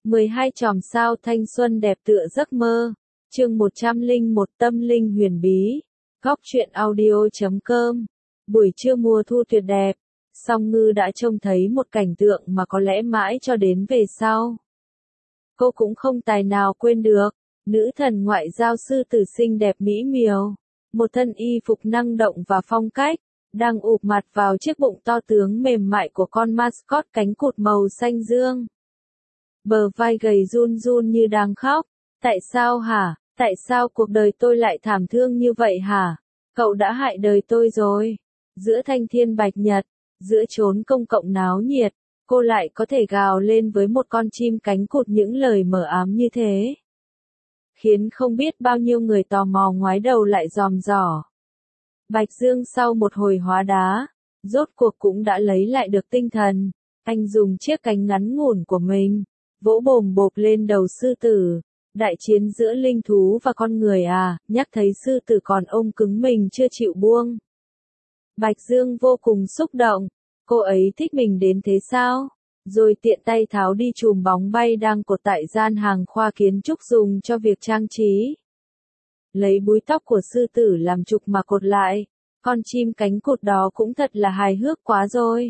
12 chòm sao thanh xuân đẹp tựa giấc mơ. Chương 101 Tâm linh huyền bí. Góc truyện audio.com. Buổi trưa mùa thu tuyệt đẹp, Song Ngư đã trông thấy một cảnh tượng mà có lẽ mãi cho đến về sau cô cũng không tài nào quên được. Nữ thần ngoại giao sư tử xinh đẹp mỹ miều, một thân y phục năng động và phong cách, đang ụp mặt vào chiếc bụng to tướng mềm mại của con mascot cánh cụt màu xanh dương. Bờ vai gầy run run như đang khóc. Tại sao hả? Tại sao cuộc đời tôi lại thảm thương như vậy hả? Cậu đã hại đời tôi rồi. Giữa thanh thiên bạch nhật, giữa chốn công cộng náo nhiệt, cô lại có thể gào lên với một con chim cánh cụt những lời mờ ám như thế, khiến không biết bao nhiêu người tò mò ngoái đầu lại dòm dò. Bạch Dương sau một hồi hóa đá, rốt cuộc cũng đã lấy lại được tinh thần. Anh dùng chiếc cánh ngắn ngủn của mình, vỗ bồm bộp lên đầu sư tử. Đại chiến giữa linh thú và con người à, nhắc thấy sư tử còn ôm cứng mình chưa chịu buông. Bạch Dương vô cùng xúc động, cô ấy thích mình đến thế sao? Rồi tiện tay tháo đi chùm bóng bay đang cột tại gian hàng khoa kiến trúc dùng cho việc trang trí. Lấy búi tóc của sư tử làm trục mà cột lại, con chim cánh cụt đó cũng thật là hài hước quá rồi.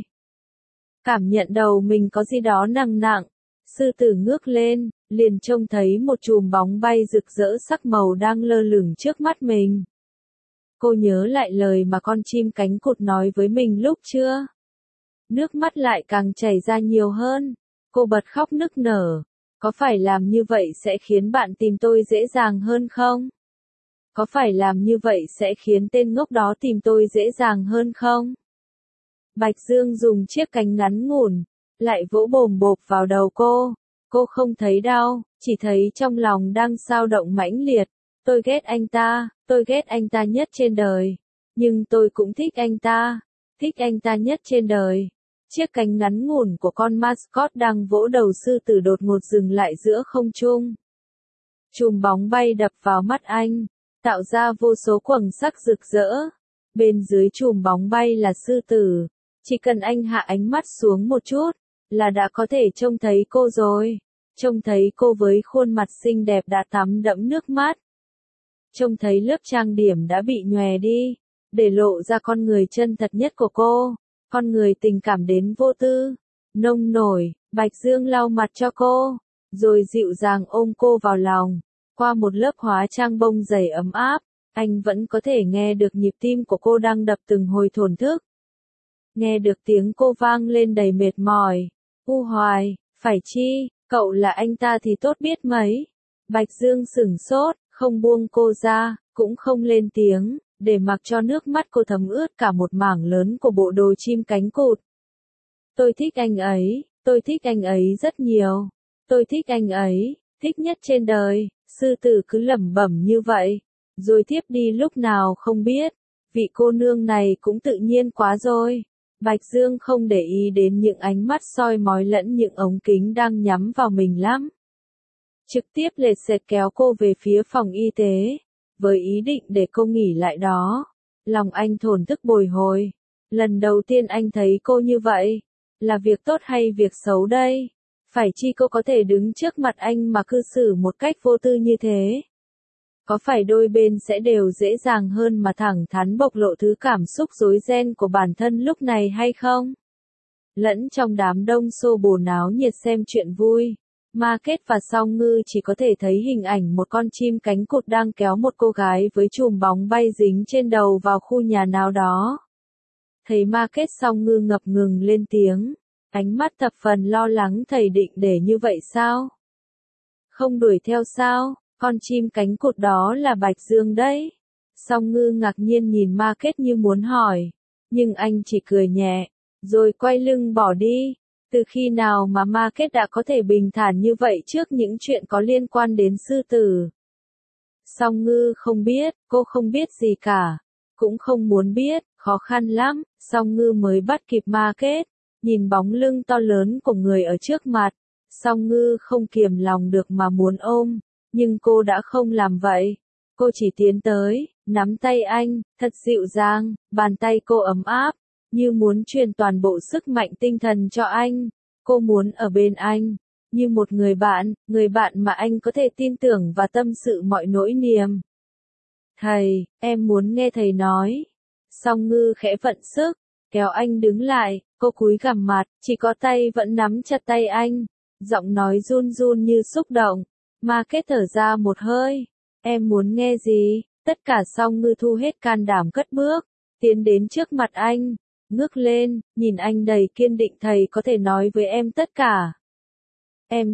Cảm nhận đầu mình có gì đó nặng nặng, sư tử ngước lên, liền trông thấy một chùm bóng bay rực rỡ sắc màu đang lơ lửng trước mắt mình. Cô nhớ lại lời mà con chim cánh cụt nói với mình lúc trưa. Nước mắt lại càng chảy ra nhiều hơn. Cô bật khóc nức nở. Có phải làm như vậy sẽ khiến bạn tìm tôi dễ dàng hơn không? Có phải làm như vậy sẽ khiến tên ngốc đó tìm tôi dễ dàng hơn không? Bạch Dương dùng chiếc cánh ngắn ngủn, lại vỗ bồm bộp vào đầu cô. Cô không thấy đau, chỉ thấy trong lòng đang xao động mãnh liệt. Tôi ghét anh ta nhất trên đời. Nhưng tôi cũng thích anh ta nhất trên đời. Chiếc cánh ngắn ngủn của con mascot đang vỗ đầu sư tử đột ngột dừng lại giữa không trung. Chùm bóng bay đập vào mắt anh, tạo ra vô số quầng sắc rực rỡ. Bên dưới chùm bóng bay là sư tử. Chỉ cần anh hạ ánh mắt xuống một chút, là đã có thể trông thấy cô rồi. Trông thấy cô với khuôn mặt xinh đẹp đã thắm đẫm nước mắt. Trông thấy lớp trang điểm đã bị nhòe đi, để lộ ra con người chân thật nhất của cô. Con người tình cảm đến vô tư, nông nổi. Bạch Dương lau mặt cho cô, rồi dịu dàng ôm cô vào lòng. Qua một lớp hóa trang bông dày ấm áp, anh vẫn có thể nghe được nhịp tim của cô đang đập từng hồi thổn thức. Nghe được tiếng cô vang lên đầy mệt mỏi. U Hoài, phải chi, cậu là anh ta thì tốt biết mấy. Bạch Dương sửng sốt, không buông cô ra, cũng không lên tiếng, để mặc cho nước mắt cô thấm ướt cả một mảng lớn của bộ đồ chim cánh cụt. Tôi thích anh ấy rất nhiều. Tôi thích anh ấy, thích nhất trên đời. Sư tử cứ lẩm bẩm như vậy, rồi tiếp đi lúc nào không biết. Vị cô nương này cũng tự nhiên quá rồi. Bạch Dương không để ý đến những ánh mắt soi mói lẫn những ống kính đang nhắm vào mình lắm. Trực tiếp lệt sệt kéo cô về phía phòng y tế, với ý định để cô nghỉ lại đó. Lòng anh thổn thức bồi hồi. Lần đầu tiên anh thấy cô như vậy, là việc tốt hay việc xấu đây? Phải chi cô có thể đứng trước mặt anh mà cư xử một cách vô tư như thế? Có phải đôi bên sẽ đều dễ dàng hơn mà thẳng thắn bộc lộ thứ cảm xúc rối ren của bản thân lúc này hay không? Lẫn trong đám đông xô bồ náo nhiệt xem chuyện vui, Market và Song Ngư chỉ có thể thấy hình ảnh một con chim cánh cụt đang kéo một cô gái với chùm bóng bay dính trên đầu vào khu nhà nào đó. Thấy Market, Song Ngư ngập ngừng lên tiếng, ánh mắt thập phần lo lắng. Thầy định để như vậy sao? Không đuổi theo sao? Con chim cánh cụt đó là Bạch Dương đấy. Song Ngư ngạc nhiên nhìn Market như muốn hỏi, nhưng anh chỉ cười nhẹ, rồi quay lưng bỏ đi. Từ khi nào mà Market đã có thể bình thản như vậy trước những chuyện có liên quan đến sư tử? Song Ngư không biết, cô không biết gì cả, cũng không muốn biết, khó khăn lắm. Song Ngư mới bắt kịp Market, nhìn bóng lưng to lớn của người ở trước mặt. Song Ngư không kiềm lòng được mà muốn ôm, nhưng cô đã không làm vậy. Cô chỉ tiến tới, nắm tay anh, thật dịu dàng, bàn tay cô ấm áp, như muốn truyền toàn bộ sức mạnh tinh thần cho anh. Cô muốn ở bên anh, như một người bạn mà anh có thể tin tưởng và tâm sự mọi nỗi niềm. Thầy, em muốn nghe thầy nói. Song Ngư khẽ vận sức, kéo anh đứng lại, cô cúi gằm mặt, chỉ có tay vẫn nắm chặt tay anh, giọng nói run run như xúc động. Ma Kết thở ra một hơi, em muốn nghe gì? Tất cả. Song Ngư thu hết can đảm cất bước, tiến đến trước mặt anh, ngước lên, nhìn anh đầy kiên định. Thầy có thể nói với em tất cả. Em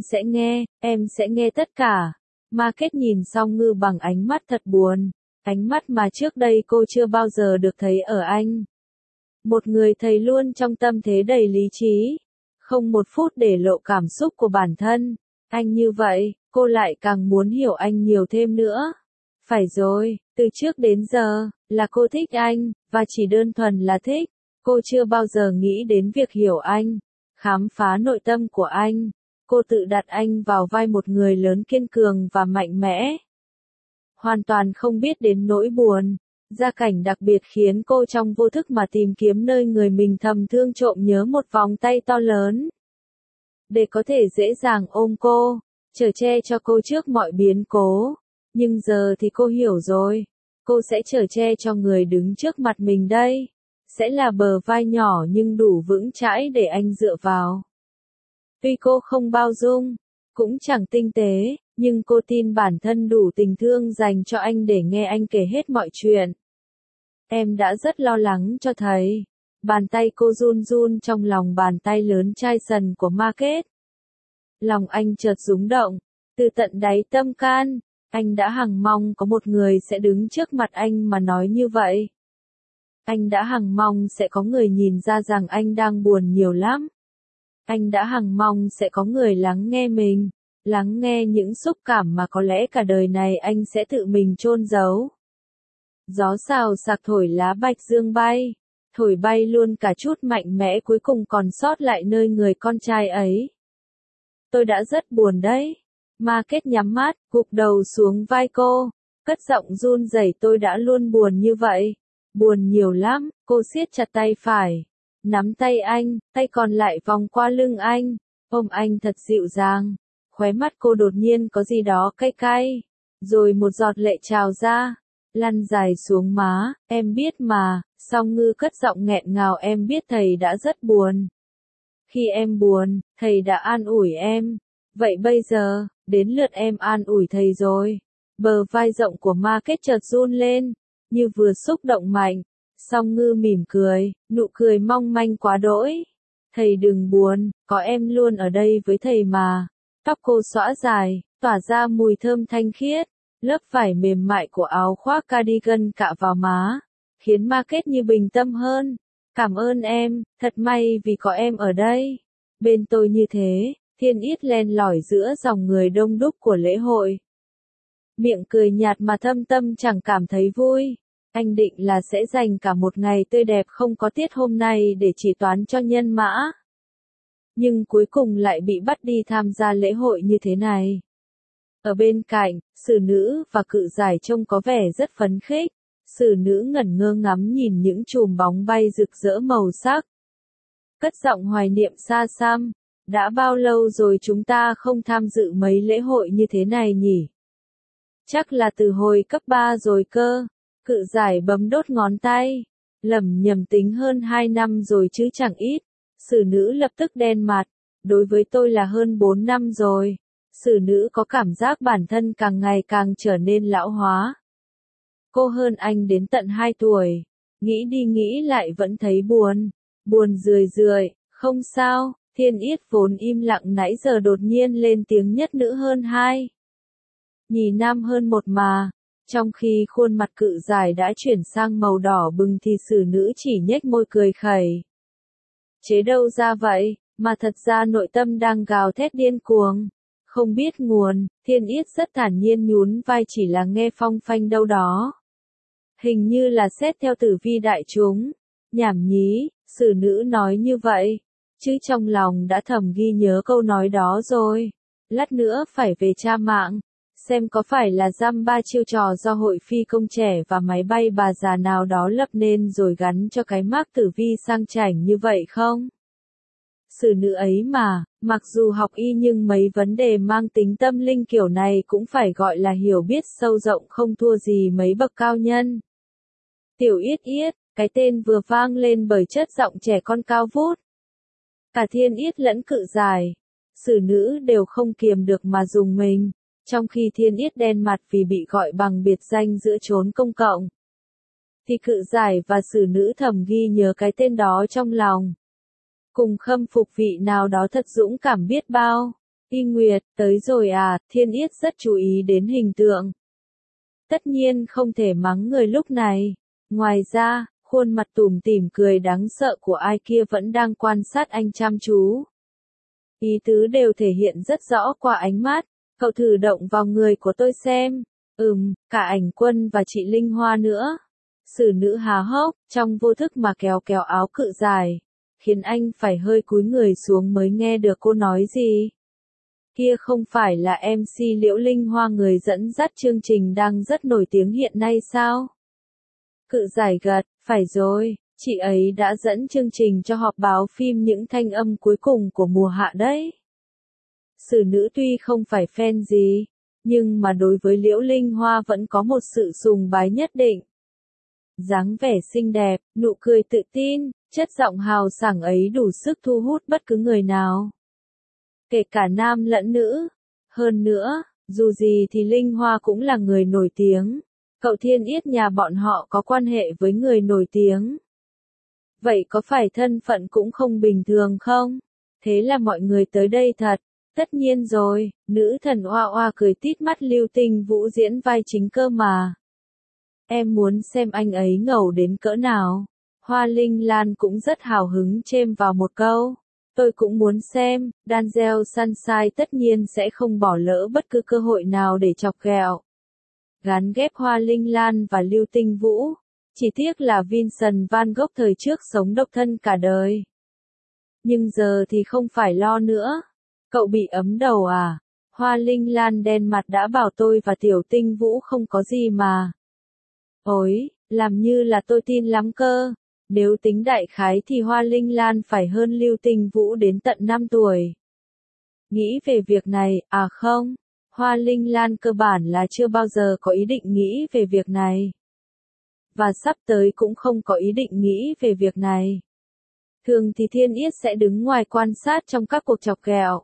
sẽ nghe tất cả. Ma Kết nhìn Song Ngư bằng ánh mắt thật buồn, ánh mắt mà trước đây cô chưa bao giờ được thấy ở anh. Một người thầy luôn trong tâm thế đầy lý trí, không một phút để lộ cảm xúc của bản thân. Anh như vậy, cô lại càng muốn hiểu anh nhiều thêm nữa. Phải rồi, từ trước đến giờ, là cô thích anh, và chỉ đơn thuần là thích. Cô chưa bao giờ nghĩ đến việc hiểu anh, khám phá nội tâm của anh. Cô tự đặt anh vào vai một người lớn kiên cường và mạnh mẽ. Hoàn toàn không biết đến nỗi buồn, gia cảnh đặc biệt khiến cô trong vô thức mà tìm kiếm nơi người mình thầm thương trộm nhớ một vòng tay to lớn. Để có thể dễ dàng ôm cô, chở che cho cô trước mọi biến cố. Nhưng giờ thì cô hiểu rồi, cô sẽ chở che cho người đứng trước mặt mình đây. Sẽ là bờ vai nhỏ nhưng đủ vững chãi để anh dựa vào. Tuy cô không bao dung, cũng chẳng tinh tế, nhưng cô tin bản thân đủ tình thương dành cho anh để nghe anh kể hết mọi chuyện. Em đã rất lo lắng cho thầy. Bàn tay cô run run trong lòng bàn tay lớn chai sần của Ma Kết. Lòng anh chợt rung động, từ tận đáy tâm can, anh đã hằng mong có một người sẽ đứng trước mặt anh mà nói như vậy. Anh đã hằng mong sẽ có người nhìn ra rằng anh đang buồn nhiều lắm. Anh đã hằng mong sẽ có người lắng nghe mình, lắng nghe những xúc cảm mà có lẽ cả đời này anh sẽ tự mình chôn giấu. Gió xào xạc thổi lá bạch dương bay, thổi bay luôn cả chút mạnh mẽ cuối cùng còn sót lại nơi người con trai ấy. Tôi đã rất buồn đấy. Ma Kết nhắm mắt, gục đầu xuống vai cô, cất giọng run rẩy. Tôi đã luôn buồn như vậy, buồn nhiều lắm. Cô siết chặt tay phải, nắm tay anh, tay còn lại vòng qua lưng anh, ôm anh thật dịu dàng. Khóe mắt cô đột nhiên có gì đó cay cay, rồi một giọt lệ trào ra, lăn dài xuống má. Em biết mà. Song Ngư cất giọng nghẹn ngào. Em biết thầy đã rất buồn. Khi em buồn, thầy đã an ủi em. Vậy bây giờ, đến lượt em an ủi thầy rồi. Bờ vai rộng của Ma Kết chợt run lên, như vừa xúc động mạnh. Song Ngư mỉm cười, nụ cười mong manh quá đỗi. Thầy đừng buồn, có em luôn ở đây với thầy mà. Tóc cô xõa dài, tỏa ra mùi thơm thanh khiết. Lớp vải mềm mại của áo khoác cardigan cạ vào má, khiến Ma Kết như bình tâm hơn. Cảm ơn em, thật may vì có em ở đây. Bên tôi như thế. Thiên Yết len lỏi giữa dòng người đông đúc của lễ hội. Miệng cười nhạt mà thâm tâm chẳng cảm thấy vui. Anh định là sẽ dành cả một ngày tươi đẹp không có tiết hôm nay để chỉ toán cho nhân mã. Nhưng cuối cùng lại bị bắt đi tham gia lễ hội như thế này. Ở bên cạnh, xử nữ và cự giải trông có vẻ rất phấn khích. Xử nữ ngẩn ngơ ngắm nhìn những chùm bóng bay rực rỡ màu sắc. Cất giọng hoài niệm xa xăm. Đã bao lâu rồi chúng ta không tham dự mấy lễ hội như thế này nhỉ? Chắc là từ hồi cấp 3 rồi cơ. Cự giải bấm đốt ngón tay. Lầm nhầm tính hơn 2 năm rồi chứ chẳng ít. Xử nữ lập tức đen mặt. Đối với tôi là hơn 4 năm rồi. Xử nữ có cảm giác bản thân càng ngày càng trở nên lão hóa. Cô hơn anh đến tận 2 tuổi. Nghĩ đi nghĩ lại vẫn thấy buồn. Buồn rười rượi. Không sao. Thiên Yết vốn im lặng nãy giờ đột nhiên lên tiếng nhất nữ hơn 2. Nhì nam hơn 1 mà. Trong khi khuôn mặt cự giải đã chuyển sang màu đỏ bừng thì xử nữ chỉ nhếch môi cười khẩy. Chế đâu ra vậy, mà thật ra nội tâm đang gào thét điên cuồng. Không biết nguồn, Thiên Yết rất thản nhiên nhún vai. Chỉ là nghe phong phanh đâu đó. Hình như là xét theo tử vi đại chúng. Nhảm nhí, xử nữ nói như vậy. Chứ trong lòng đã thầm ghi nhớ câu nói đó rồi. Lát nữa phải về tra mạng, xem có phải là dăm ba chiêu trò do hội phi công trẻ và máy bay bà già nào đó lập nên rồi gắn cho cái mác tử vi sang chảnh như vậy không? Xử nữ ấy mà, mặc dù học y nhưng mấy vấn đề mang tính tâm linh kiểu này cũng phải gọi là hiểu biết sâu rộng không thua gì mấy bậc cao nhân. Tiểu Yết Yết, cái tên vừa vang lên bởi chất giọng trẻ con cao vút. Cả Thiên Yết lẫn Cự Giải, xử nữ đều không kiềm được mà dùng mình, trong khi Thiên Yết đen mặt vì bị gọi bằng biệt danh giữa chốn công cộng. Thì Cự Giải và xử nữ thầm ghi nhớ cái tên đó trong lòng. Cùng khâm phục vị nào đó thật dũng cảm biết bao. Y Nguyệt, tới rồi à, Thiên Yết rất chú ý đến hình tượng. Tất nhiên không thể mắng người lúc này. Ngoài ra, khuôn mặt tủm tỉm cười đáng sợ của ai kia vẫn đang quan sát anh chăm chú. Ý tứ đều thể hiện rất rõ qua ánh mắt. Cậu thử động vào người của tôi xem. Cả Ảnh Quân và chị Linh Hoa nữa. Xử nữ há hốc, trong vô thức mà kéo kéo áo Cự Giải, khiến anh phải hơi cúi người xuống mới nghe được cô nói gì. Kia không phải là MC Liễu Linh Hoa người dẫn dắt chương trình đang rất nổi tiếng hiện nay sao? Cự Giải gật, phải rồi, chị ấy đã dẫn chương trình cho họp báo phim những thanh âm cuối cùng của mùa hạ đấy. Xử nữ tuy không phải fan gì, nhưng mà đối với Liễu Linh Hoa vẫn có một sự sùng bái nhất định. Dáng vẻ xinh đẹp, nụ cười tự tin, chất giọng hào sảng ấy đủ sức thu hút bất cứ người nào. Kể cả nam lẫn nữ. Hơn nữa, dù gì thì Linh Hoa cũng là người nổi tiếng. Cậu Thiên Yết nhà bọn họ có quan hệ với người nổi tiếng. Vậy có phải thân phận cũng không bình thường không? Thế là mọi người tới đây thật. Tất nhiên rồi, nữ thần Oa Oa cười tít mắt Lưu Tinh Vũ diễn vai chính cơ mà. Em muốn xem anh ấy ngầu đến cỡ nào. Hoa Linh Lan cũng rất hào hứng chêm vào một câu. Tôi cũng muốn xem, Denzel Sunshine tất nhiên sẽ không bỏ lỡ bất cứ cơ hội nào để chọc ghẹo. Gán ghép Hoa Linh Lan và Lưu Tinh Vũ. Chỉ tiếc là Vincent Van Gogh thời trước sống độc thân cả đời. Nhưng giờ thì không phải lo nữa. Cậu bị ấm đầu à? Hoa Linh Lan đen mặt đã bảo tôi và Tiểu Tinh Vũ không có gì mà. Ôi, làm như là tôi tin lắm cơ. Nếu tính đại khái thì Hoa Linh Lan phải hơn Lưu Tinh Vũ đến tận 5 tuổi. Nghĩ về việc này, à không, Hoa Linh Lan cơ bản là chưa bao giờ có ý định nghĩ về việc này. Và sắp tới cũng không có ý định nghĩ về việc này. Thường thì Thiên Yết sẽ đứng ngoài quan sát trong các cuộc chọc ghẹo.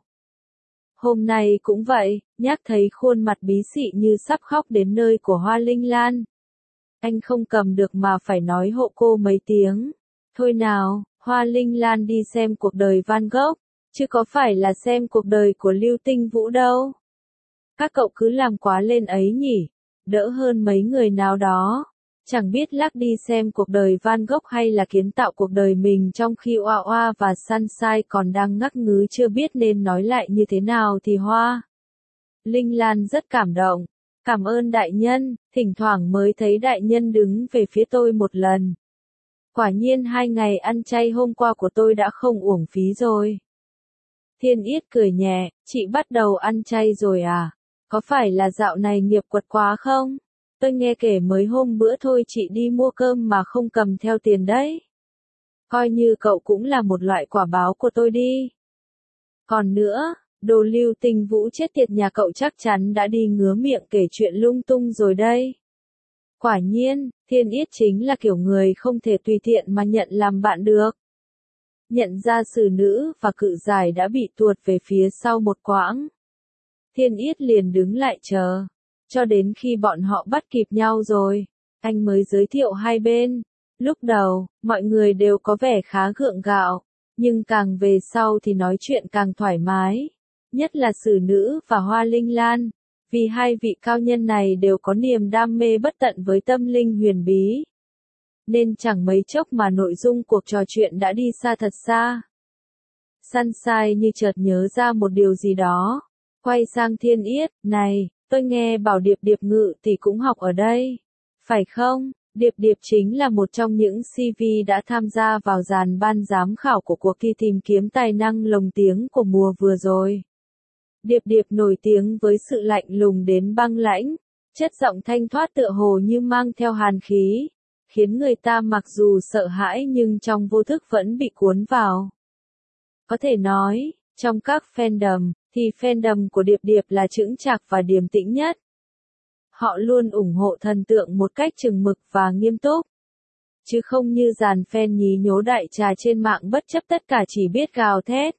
Hôm nay cũng vậy, nhắc thấy khuôn mặt bí xị như sắp khóc đến nơi của Hoa Linh Lan. Anh không cầm được mà phải nói hộ cô mấy tiếng. Thôi nào, Hoa Linh Lan đi xem cuộc đời Van Gogh, chứ có phải là xem cuộc đời của Lưu Tinh Vũ đâu. Các cậu cứ làm quá lên ấy nhỉ, đỡ hơn mấy người nào đó. Chẳng biết lắc đi xem cuộc đời Van Gogh hay là kiến tạo cuộc đời mình trong khi Oa Oa và Sunshine còn đang ngắc ngứ chưa biết nên nói lại như thế nào thì Hoa Linh Lan rất cảm động. Cảm ơn đại nhân, thỉnh thoảng mới thấy đại nhân đứng về phía tôi một lần. Quả nhiên 2 ngày ăn chay hôm qua của tôi đã không uổng phí rồi. Thiên Yết cười nhẹ, chị bắt đầu ăn chay rồi à? Có phải là dạo này nghiệp quật quá không? Tôi nghe kể mới hôm bữa thôi chị đi mua cơm mà không cầm theo tiền đấy. Coi như cậu cũng là một loại quả báo của tôi đi. Còn nữa, đồ Lưu Tinh Vũ chết tiệt nhà cậu chắc chắn đã đi ngứa miệng kể chuyện lung tung rồi đây. Quả nhiên, Thiên Yết chính là kiểu người không thể tùy tiện mà nhận làm bạn được. Nhận ra xử nữ và Cự Giải đã bị tuột về phía sau một quãng. Thiên Yết liền đứng lại chờ. Cho đến khi bọn họ bắt kịp nhau rồi, anh mới giới thiệu hai bên. Lúc đầu, mọi người đều có vẻ khá gượng gạo, nhưng càng về sau thì nói chuyện càng thoải mái. Nhất là xử nữ và Hoa Linh Lan, vì hai vị cao nhân này đều có niềm đam mê bất tận với tâm linh huyền bí. Nên chẳng mấy chốc mà nội dung cuộc trò chuyện đã đi xa thật xa. Sunshine như chợt nhớ ra một điều gì đó. Quay sang Thiên Yết, này, tôi nghe bảo Điệp Điệp Ngự thì cũng học ở đây. Phải không? Điệp Điệp chính là một trong những CV đã tham gia vào dàn ban giám khảo của cuộc thi tìm kiếm tài năng lồng tiếng của mùa vừa rồi. Điệp Điệp nổi tiếng với sự lạnh lùng đến băng lãnh, chất giọng thanh thoát tựa hồ như mang theo hàn khí, khiến người ta mặc dù sợ hãi nhưng trong vô thức vẫn bị cuốn vào. Có thể nói, trong các fandom, thì fandom của Điệp Điệp là chững chạc và điềm tĩnh nhất. Họ luôn ủng hộ thần tượng một cách chừng mực và nghiêm túc. Chứ không như dàn fan nhí nhố đại trà trên mạng bất chấp tất cả chỉ biết gào thét.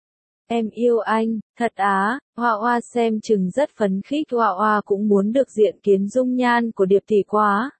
Em yêu anh, thật á, Hoa Hoa xem chừng rất phấn khích. Hoa Hoa cũng muốn được diện kiến dung nhan của Điệp tỷ quá.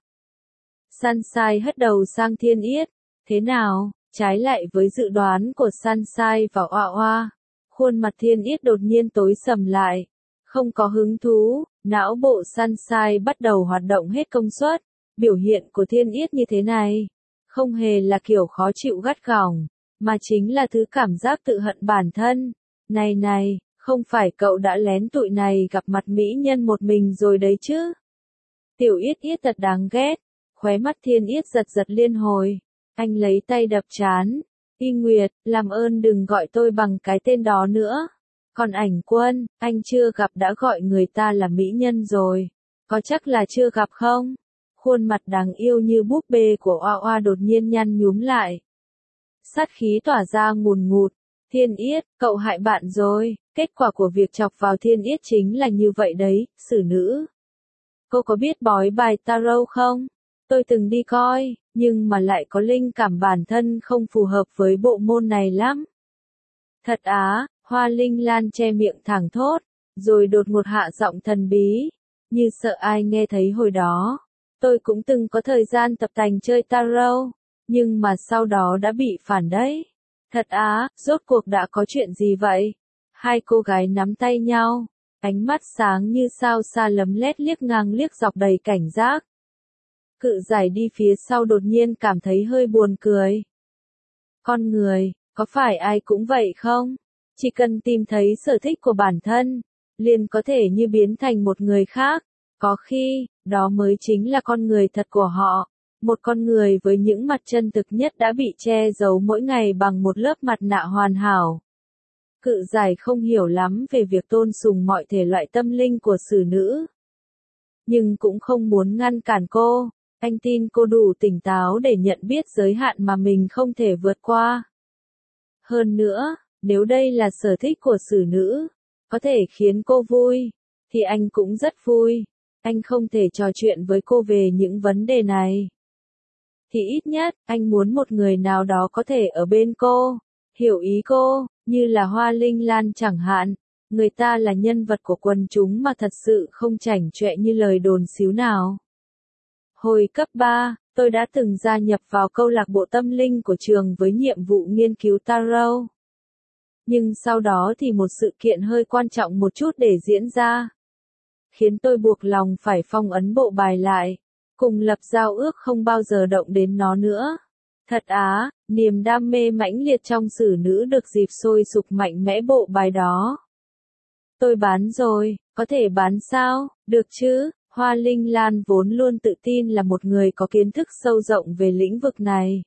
Sunshine hất đầu sang Thiên Yết. Thế nào, trái lại với dự đoán của Sunshine và Hoa Hoa, khuôn mặt Thiên Yết đột nhiên tối sầm lại. Không có hứng thú, não bộ Sunshine bắt đầu hoạt động hết công suất. Biểu hiện của Thiên Yết như thế này, không hề là kiểu khó chịu gắt gỏng, mà chính là thứ cảm giác tự hận bản thân. Này, không phải cậu đã lén tụi này gặp mặt mỹ nhân một mình rồi đấy chứ? Tiểu Yết Yết thật đáng ghét, khóe mắt Thiên Yết giật giật liên hồi. Anh lấy tay đập trán. Y Nguyệt, làm ơn đừng gọi tôi bằng cái tên đó nữa. Còn Ảnh Quân, anh chưa gặp đã gọi người ta là mỹ nhân rồi. Có chắc là chưa gặp không? Khuôn mặt đáng yêu như búp bê của Oa Oa đột nhiên nhăn nhúm lại. Sát khí tỏa ra ngùn ngụt. Thiên Yết, cậu hại bạn rồi. Kết quả của việc chọc vào Thiên Yết chính là như vậy đấy, xử nữ. Cô có biết bói bài tarot không? Tôi từng đi coi, nhưng mà lại có linh cảm bản thân không phù hợp với bộ môn này lắm. Thật á, Hoa Linh Lan che miệng thẳng thốt, rồi đột ngột hạ giọng thần bí, như sợ ai nghe thấy hồi đó. Tôi cũng từng có thời gian tập tành chơi tarot, nhưng mà sau đó đã bị phản đấy. Thật á, rốt cuộc đã có chuyện gì vậy? Hai cô gái nắm tay nhau, ánh mắt sáng như sao xa lấm lét liếc ngang liếc dọc đầy cảnh giác. Cự giải đi phía sau đột nhiên cảm thấy hơi buồn cười. Con người, có phải ai cũng vậy không? Chỉ cần tìm thấy sở thích của bản thân, liền có thể như biến thành một người khác. Có khi, đó mới chính là con người thật của họ. Một con người với những mặt chân thực nhất đã bị che giấu mỗi ngày bằng một lớp mặt nạ hoàn hảo. Cự giải không hiểu lắm về việc tôn sùng mọi thể loại tâm linh của xử nữ. Nhưng cũng không muốn ngăn cản cô. Anh tin cô đủ tỉnh táo để nhận biết giới hạn mà mình không thể vượt qua. Hơn nữa, nếu đây là sở thích của xử nữ, có thể khiến cô vui, thì anh cũng rất vui. Anh không thể trò chuyện với cô về những vấn đề này. Thì ít nhất, anh muốn một người nào đó có thể ở bên cô, hiểu ý cô, như là Hoa Linh Lan chẳng hạn. Người ta là nhân vật của quần chúng mà thật sự không chảnh chọe như lời đồn xíu nào. Hồi cấp 3, tôi đã từng gia nhập vào câu lạc bộ tâm linh của trường với nhiệm vụ nghiên cứu tarot. Nhưng sau đó thì một sự kiện hơi quan trọng một chút để diễn ra, khiến tôi buộc lòng phải phong ấn bộ bài lại, cùng lập giao ước không bao giờ động đến nó nữa. Thật á, niềm đam mê mãnh liệt trong xử nữ được dịp sôi sục mạnh mẽ bộ bài đó. Tôi bán rồi, có thể bán sao, được chứ? Hoa Linh Lan vốn luôn tự tin là một người có kiến thức sâu rộng về lĩnh vực này.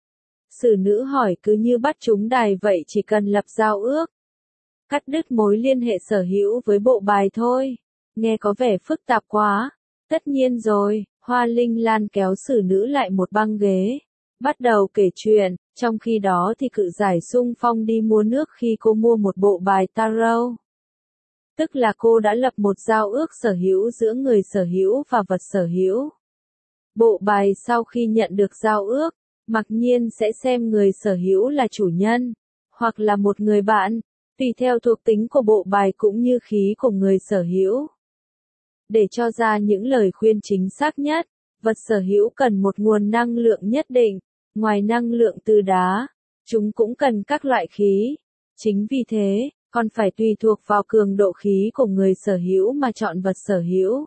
Xử nữ hỏi cứ như bắt trúng đài vậy, chỉ cần lập giao ước, cắt đứt mối liên hệ sở hữu với bộ bài thôi. Nghe có vẻ phức tạp quá. Tất nhiên rồi, Hoa Linh Lan kéo xử nữ lại một băng ghế, bắt đầu kể chuyện, trong khi đó thì cự giải xung phong đi mua nước khi cô mua một bộ bài tarot. Tức là cô đã lập một giao ước sở hữu giữa người sở hữu và vật sở hữu. Bộ bài sau khi nhận được giao ước, mặc nhiên sẽ xem người sở hữu là chủ nhân, hoặc là một người bạn, tùy theo thuộc tính của bộ bài cũng như khí của người sở hữu. Để cho ra những lời khuyên chính xác nhất, vật sở hữu cần một nguồn năng lượng nhất định, ngoài năng lượng từ đá, chúng cũng cần các loại khí. Chính vì thế, còn phải tùy thuộc vào cường độ khí của người sở hữu mà chọn vật sở hữu.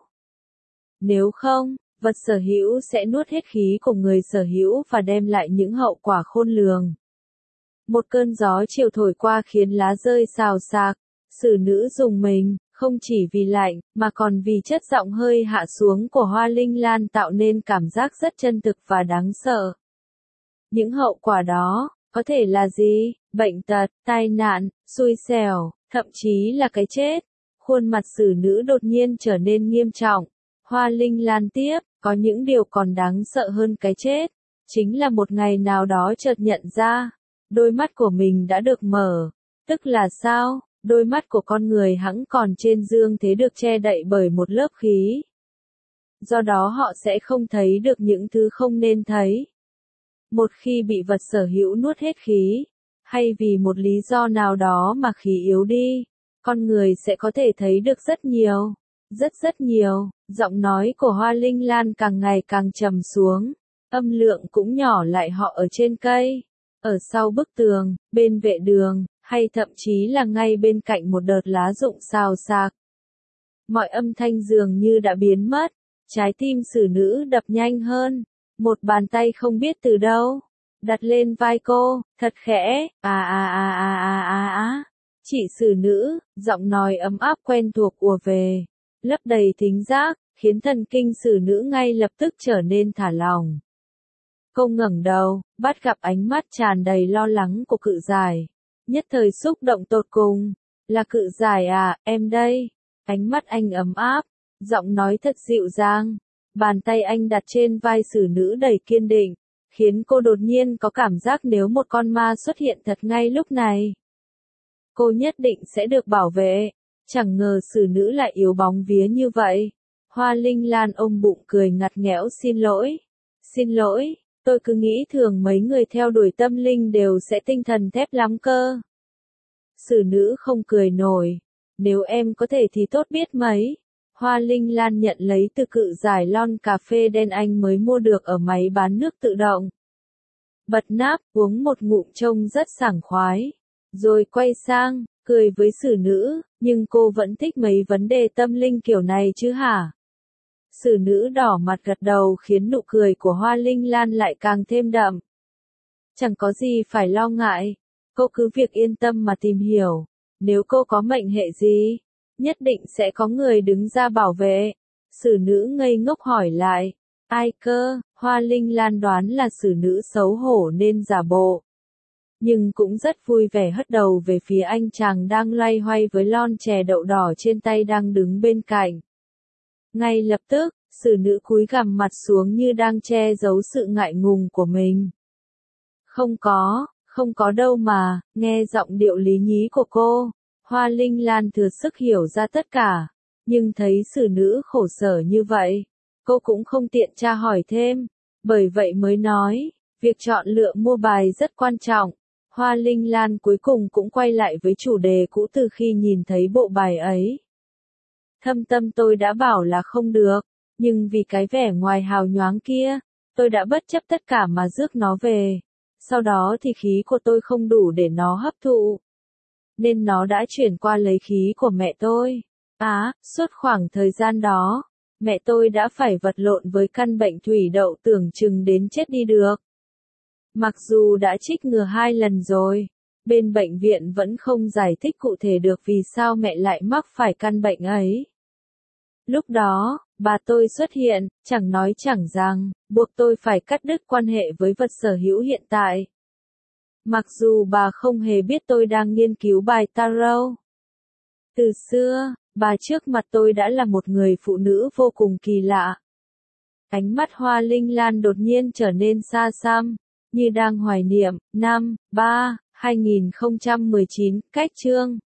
Nếu không, vật sở hữu sẽ nuốt hết khí của người sở hữu và đem lại những hậu quả khôn lường. Một cơn gió chiều thổi qua khiến lá rơi xào xạc, xử nữ rùng mình, không chỉ vì lạnh, mà còn vì chất giọng hơi hạ xuống của Hoa Linh Lan tạo nên cảm giác rất chân thực và đáng sợ. Những hậu quả đó, có thể là gì? Bệnh tật, tai nạn, xui xẻo, thậm chí là cái chết. Khuôn mặt xử nữ đột nhiên trở nên nghiêm trọng. Hoa Linh Lan tiếp, có những điều còn đáng sợ hơn cái chết. Chính là một ngày nào đó chợt nhận ra, đôi mắt của mình đã được mở. Tức là sao? Đôi mắt của con người hẵng còn trên dương thế được che đậy bởi một lớp khí. Do đó họ sẽ không thấy được những thứ không nên thấy. Một khi bị vật sở hữu nuốt hết khí, hay vì một lý do nào đó mà khí yếu đi, con người sẽ có thể thấy được rất nhiều, rất nhiều. Giọng nói của Hoa Linh Lan càng ngày càng trầm xuống, âm lượng cũng nhỏ lại. Họ ở trên cây, ở sau bức tường, bên vệ đường, hay thậm chí là ngay bên cạnh một đợt lá rụng xào xạc. Mọi âm thanh dường như đã biến mất, trái tim xử nữ đập nhanh hơn, một bàn tay không biết từ đâu đặt lên vai cô, thật khẽ, Chị xử nữ, giọng nói ấm áp quen thuộc ùa về, lấp đầy thính giác, khiến thần kinh xử nữ ngay lập tức trở nên thả lỏng. Cô ngẩng đầu, bắt gặp ánh mắt tràn đầy lo lắng của Cự Giải, nhất thời xúc động tột cùng. Là Cự Giải à, em đây. Ánh mắt anh ấm áp, giọng nói thật dịu dàng, bàn tay anh đặt trên vai xử nữ đầy kiên định, khiến cô đột nhiên có cảm giác nếu một con ma xuất hiện thật ngay lúc này, cô nhất định sẽ được bảo vệ. Chẳng ngờ xử nữ lại yếu bóng vía như vậy. Hoa Linh Lan ôm bụng cười ngặt nghẽo, xin lỗi, tôi cứ nghĩ thường mấy người theo đuổi tâm linh đều sẽ tinh thần thép lắm cơ. Xử nữ không cười nổi, nếu em có thể thì tốt biết mấy. Hoa Linh Lan nhận lấy từ Cự Giải lon cà phê đen anh mới mua được ở máy bán nước tự động. Bật nắp, uống một ngụm trông rất sảng khoái. Rồi quay sang, cười với xử nữ, nhưng cô vẫn thích mấy vấn đề tâm linh kiểu này chứ hả? Xử nữ đỏ mặt gật đầu khiến nụ cười của Hoa Linh Lan lại càng thêm đậm. Chẳng có gì phải lo ngại, cô cứ việc yên tâm mà tìm hiểu. Nếu cô có mệnh hệ gì, nhất định sẽ có người đứng ra bảo vệ. Xử nữ ngây ngốc hỏi lại, ai cơ? Hoa Linh Lan đoán là xử nữ xấu hổ nên giả bộ, nhưng cũng rất vui vẻ hất đầu về phía anh chàng đang loay hoay với lon chè đậu đỏ trên tay đang đứng bên cạnh. Ngay lập tức, xử nữ cúi gằm mặt xuống như đang che giấu sự ngại ngùng của mình. Không có đâu mà. Nghe giọng điệu lý nhí của cô, Hoa Linh Lan thừa sức hiểu ra tất cả, nhưng thấy xử nữ khổ sở như vậy, cô cũng không tiện tra hỏi thêm, bởi vậy mới nói, việc chọn lựa mua bài rất quan trọng. Hoa Linh Lan cuối cùng cũng quay lại với chủ đề cũ từ khi nhìn thấy bộ bài ấy. Thâm tâm tôi đã bảo là không được, nhưng vì cái vẻ ngoài hào nhoáng kia, tôi đã bất chấp tất cả mà rước nó về. Sau đó thì khí của tôi không đủ để nó hấp thụ, nên nó đã chuyển qua lấy khí của mẹ tôi. Suốt khoảng thời gian đó, mẹ tôi đã phải vật lộn với căn bệnh thủy đậu tưởng chừng đến chết đi được. Mặc dù đã trích ngừa 2 lần rồi, bên bệnh viện vẫn không giải thích cụ thể được vì sao mẹ lại mắc phải căn bệnh ấy. Lúc đó, bà tôi xuất hiện, chẳng nói chẳng rằng, buộc tôi phải cắt đứt quan hệ với vật sở hữu hiện tại. Mặc dù bà không hề biết tôi đang nghiên cứu bài tarot. Từ xưa, bà trước mặt tôi đã là một người phụ nữ vô cùng kỳ lạ. Ánh mắt Hoa Linh Lan đột nhiên trở nên xa xăm, như đang hoài niệm. 2019, cách chương